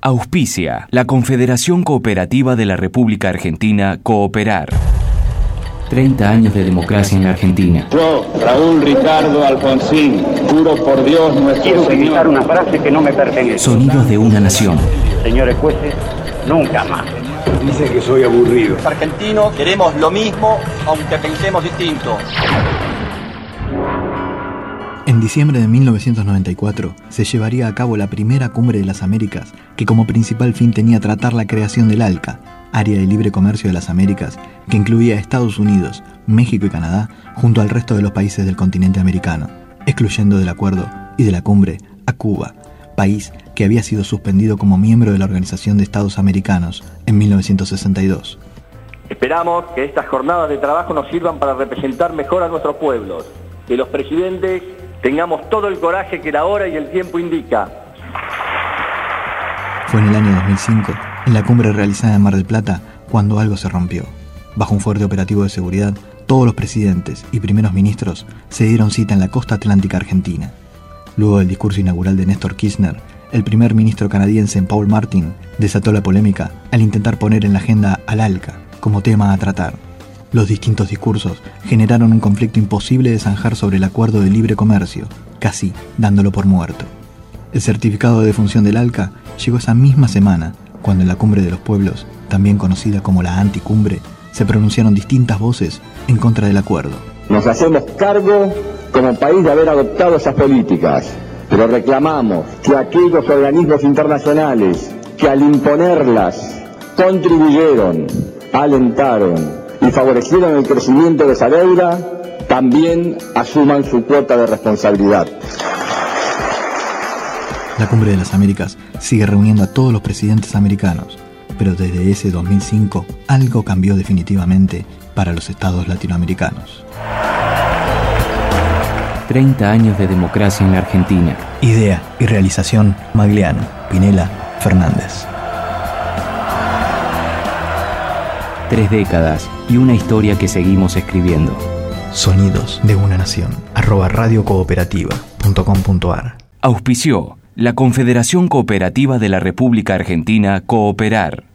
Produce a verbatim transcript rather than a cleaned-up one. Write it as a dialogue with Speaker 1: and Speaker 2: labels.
Speaker 1: Auspicia la Confederación Cooperativa de la República Argentina, Cooperar. treinta años de democracia en la Argentina.
Speaker 2: Yo, Raúl Ricardo Alfonsín, juro por Dios nuestro
Speaker 3: Quiero
Speaker 2: Señor.
Speaker 3: utilizar una frase que no me pertenece.
Speaker 1: Sonidos de una nación.
Speaker 3: Señores jueces, nunca más.
Speaker 4: Dicen que soy aburrido.
Speaker 5: Los argentinos queremos lo mismo, aunque pensemos distinto.
Speaker 6: En diciembre de mil novecientos noventa y cuatro se llevaría a cabo la primera Cumbre de las Américas, que como principal fin tenía tratar la creación del ALCA, Área de Libre Comercio de las Américas, que incluía a Estados Unidos, México y Canadá, junto al resto de los países del continente americano, excluyendo del acuerdo y de la cumbre a Cuba, país que había sido suspendido como miembro de la Organización de Estados Americanos en mil novecientos sesenta y dos.
Speaker 5: Esperamos que estas jornadas de trabajo nos sirvan para representar mejor a nuestros pueblos, que los presidentes tengamos todo el coraje que la hora y el tiempo indica.
Speaker 6: Fue en el año dos mil cinco, en la cumbre realizada en Mar del Plata, cuando algo se rompió. Bajo un fuerte operativo de seguridad, todos los presidentes y primeros ministros se dieron cita en la costa atlántica argentina. Luego del discurso inaugural de Néstor Kirchner, el primer ministro canadiense Paul Martin desató la polémica al intentar poner en la agenda al ALCA como tema a tratar. Los distintos discursos generaron un conflicto imposible de zanjar sobre el acuerdo de libre comercio, casi dándolo por muerto. El certificado de defunción del ALCA llegó esa misma semana, cuando en la Cumbre de los Pueblos, también conocida como la Anticumbre, se pronunciaron distintas voces en contra del acuerdo.
Speaker 7: Nos hacemos cargo como país de haber adoptado esas políticas, pero reclamamos que aquellos organismos internacionales que al imponerlas contribuyeron, alentaron y favorecieron el crecimiento de esa deuda, también asuman su cuota de responsabilidad.
Speaker 6: La Cumbre de las Américas sigue reuniendo a todos los presidentes americanos, pero desde ese dos mil cinco algo cambió definitivamente para los estados latinoamericanos.
Speaker 1: treinta años de democracia en la Argentina.
Speaker 6: Idea y realización: Magliano, Pinela, Fernández.
Speaker 1: Tres décadas y una historia que seguimos escribiendo.
Speaker 6: Sonidos de una nación. arroba radiocooperativa punto com punto ar.
Speaker 1: Auspició la Confederación Cooperativa de la República Argentina, Cooperar.